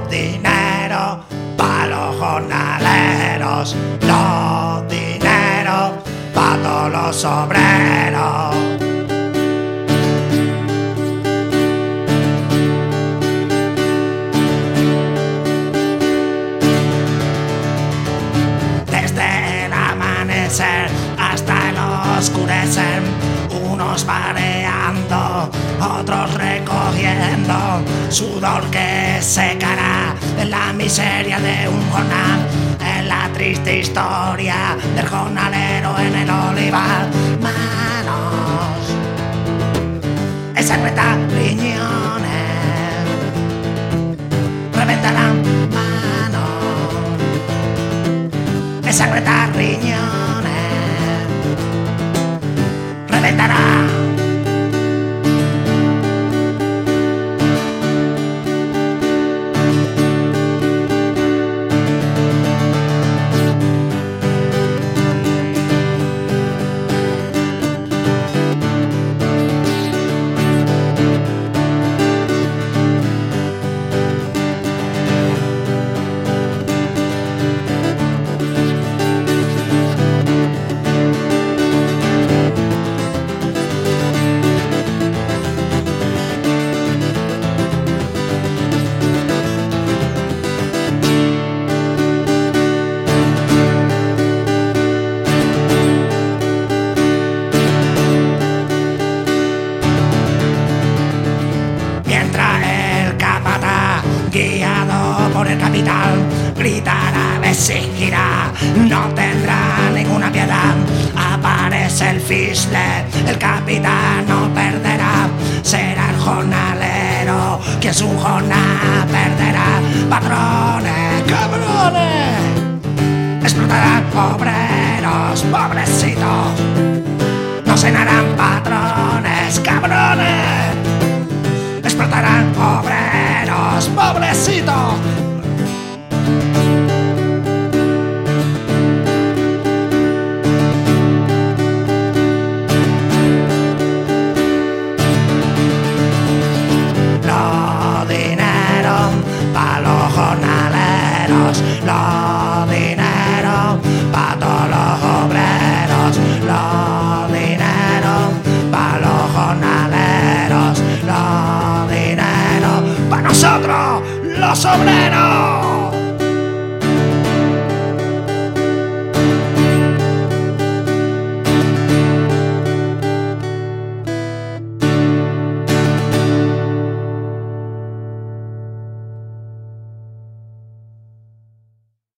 dinero pa' los jornaleros, los dinero pa' todos los obreros. Desde el amanecer hasta el oscurecer, unos mareando, otros recogiendo sudor que secará en la miseria de un jornal, en la triste historia del jornalero en el olivar. Manos ensangrentan riñones, reventarán manos, ensangrentan riñones, reventarán. Guiado por el capital, gritará, exigirá, no tendrá ninguna piedad. Aparece el fisle, el capitán no perderá. Será el jornalero quien su jornada perderá. Patrones, cabrones, explotarán obreros, pobrecitos. No cenarán patrones, cabrones, explotarán obreros, pobrecitos. Los dineros pa' los jornaleros, los dineros pa' todos los obreros, los dineros pa' los jornaleros, los dineros pa' nosotros, los obreros.